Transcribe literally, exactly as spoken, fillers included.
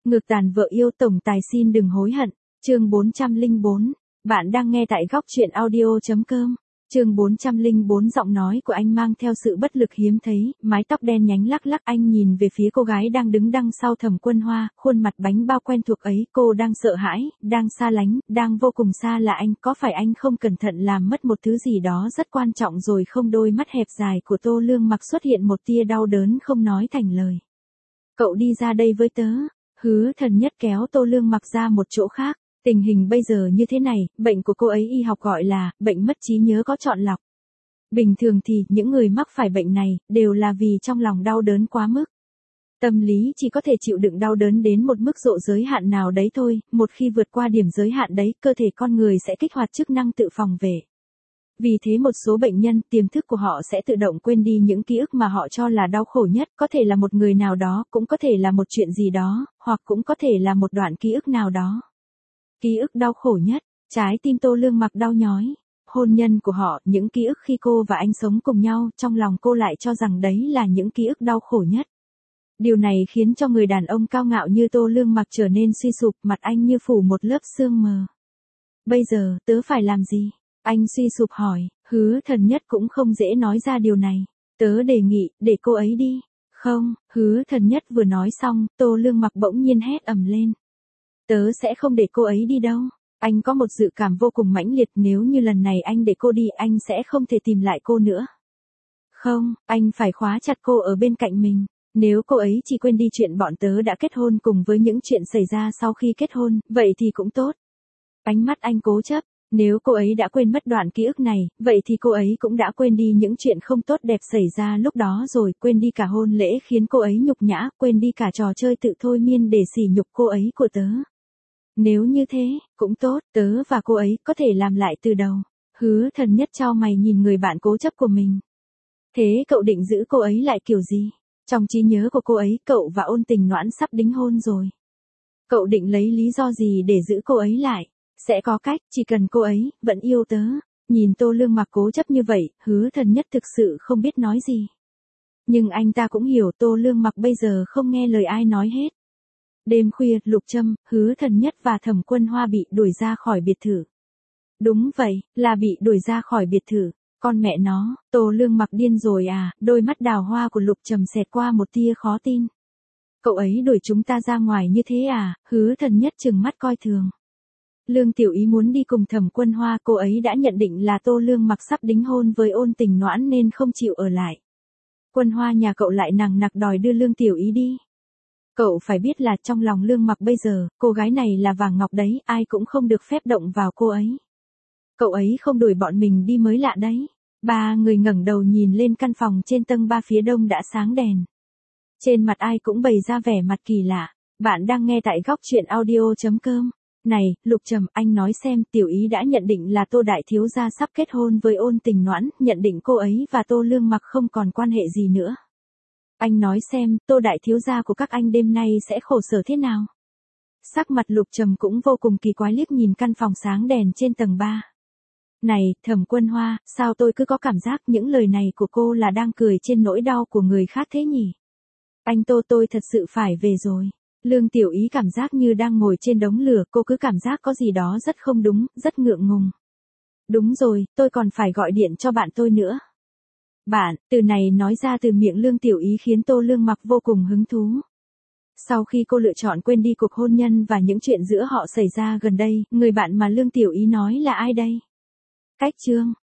Ngược tàn vợ yêu tổng tài xin đừng hối hận. Chương bốn trăm lẻ bốn. Bạn đang nghe tại góc truyện audio chấm com. Chương bốn trăm lẻ bốn. Giọng nói của anh mang theo sự bất lực hiếm thấy, mái tóc đen nhánh lắc lắc. Anh nhìn về phía cô gái đang đứng đằng sau Thẩm Quân Hoa, khuôn mặt bánh bao quen thuộc ấy. Cô đang sợ hãi, đang xa lánh, đang vô cùng xa lạ anh. Có phải anh không cẩn thận làm mất một thứ gì đó rất quan trọng rồi không? Đôi mắt hẹp dài của Tô Lương Mặc xuất hiện một tia đau đớn không nói thành lời. Cậu đi ra đây với tớ. Hứa Thần Nhất kéo Tô Lương Mặc ra một chỗ khác. Tình hình bây giờ như thế này, bệnh của cô ấy y học gọi là bệnh mất trí nhớ có chọn lọc. Bình thường thì những người mắc phải bệnh này đều là vì trong lòng đau đớn quá mức. Tâm lý chỉ có thể chịu đựng đau đớn đến một mức độ giới hạn nào đấy thôi, một khi vượt qua điểm giới hạn đấy, cơ thể con người sẽ kích hoạt chức năng tự phòng vệ. Vì thế một số bệnh nhân, tiềm thức của họ sẽ tự động quên đi những ký ức mà họ cho là đau khổ nhất, có thể là một người nào đó, cũng có thể là một chuyện gì đó, hoặc cũng có thể là một đoạn ký ức nào đó. Ký ức đau khổ nhất, trái tim Tô Lương Mặc đau nhói. Hôn nhân của họ, những ký ức khi cô và anh sống cùng nhau, trong lòng cô lại cho rằng đấy là những ký ức đau khổ nhất. Điều này khiến cho người đàn ông cao ngạo như Tô Lương Mặc trở nên suy sụp, mặt anh như phủ một lớp sương mờ. Bây giờ, tớ phải làm gì? Anh suy sụp hỏi. Hứa Thần Nhất cũng không dễ nói ra điều này. Tớ đề nghị, để cô ấy đi. Không, Hứa Thần Nhất vừa nói xong, Tô Lương Mặc bỗng nhiên hét ầm lên. Tớ sẽ không để cô ấy đi đâu. Anh có một dự cảm vô cùng mãnh liệt, nếu như lần này anh để cô đi, anh sẽ không thể tìm lại cô nữa. Không, anh phải khóa chặt cô ở bên cạnh mình. Nếu cô ấy chỉ quên đi chuyện bọn tớ đã kết hôn cùng với những chuyện xảy ra sau khi kết hôn, vậy thì cũng tốt. Ánh mắt anh cố chấp. Nếu cô ấy đã quên mất đoạn ký ức này, vậy thì cô ấy cũng đã quên đi những chuyện không tốt đẹp xảy ra lúc đó rồi, quên đi cả hôn lễ khiến cô ấy nhục nhã, quên đi cả trò chơi tự thôi miên để sỉ nhục cô ấy của tớ. Nếu như thế, cũng tốt, tớ và cô ấy có thể làm lại từ đầu. Hứa Thần Nhất chau mày nhìn người bạn cố chấp của mình. Thế cậu định giữ cô ấy lại kiểu gì? Trong trí nhớ của cô ấy, cậu và Ôn Tình Noãn sắp đính hôn rồi. Cậu định lấy lý do gì để giữ cô ấy lại? Sẽ có cách, chỉ cần cô ấy vẫn yêu tớ. Nhìn Tô Lương Mặc cố chấp như vậy, Hứa Thần Nhất thực sự không biết nói gì. Nhưng anh ta cũng hiểu Tô Lương Mặc bây giờ không nghe lời ai nói hết. Đêm khuya, Lục Trâm, Hứa Thần Nhất và Thẩm Quân Hoa bị đuổi ra khỏi biệt thự. Đúng vậy, là bị đuổi ra khỏi biệt thự. Con mẹ nó, Tô Lương Mặc điên rồi à? Đôi mắt đào hoa của Lục Trầm xẹt qua một tia khó tin. Cậu ấy đuổi chúng ta ra ngoài như thế à? Hứa Thần Nhất trừng mắt coi thường. Lương Tiểu Ý muốn đi cùng Thẩm Quân Hoa, cô ấy đã nhận định là Tô Lương Mặc sắp đính hôn với Ôn Tình Noãn nên không chịu ở lại. Quân Hoa nhà cậu lại nằng nặc đòi đưa Lương Tiểu Ý đi. Cậu phải biết là trong lòng Lương Mặc bây giờ, cô gái này là vàng ngọc đấy, ai cũng không được phép động vào cô ấy. Cậu ấy không đuổi bọn mình đi mới lạ đấy. Ba người ngẩng đầu nhìn lên căn phòng trên tầng ba phía đông đã sáng đèn. Trên mặt ai cũng bày ra vẻ mặt kỳ lạ. Bạn đang nghe tại góc truyện audio chấm com. Này, Lục Trầm, anh nói xem, Tiểu Ý đã nhận định là Tô Đại Thiếu Gia sắp kết hôn với Ôn Tình Noãn, nhận định cô ấy và Tô Lương Mặc không còn quan hệ gì nữa. Anh nói xem, Tô Đại Thiếu Gia của các anh đêm nay sẽ khổ sở thế nào? Sắc mặt Lục Trầm cũng vô cùng kỳ quái liếc nhìn căn phòng sáng đèn trên tầng ba. Này, Thẩm Quân Hoa, sao tôi cứ có cảm giác những lời này của cô là đang cười trên nỗi đau của người khác thế nhỉ? Anh Tô, tôi thật sự phải về rồi. Lương Tiểu Ý cảm giác như đang ngồi trên đống lửa, cô cứ cảm giác có gì đó rất không đúng, rất ngượng ngùng. Đúng rồi, tôi còn phải gọi điện cho bạn tôi nữa. Bạn, từ này nói ra từ miệng Lương Tiểu Ý khiến Tô Lương Mặc vô cùng hứng thú. Sau khi cô lựa chọn quên đi cuộc hôn nhân và những chuyện giữa họ xảy ra gần đây, người bạn mà Lương Tiểu Ý nói là ai đây? Cách Trương,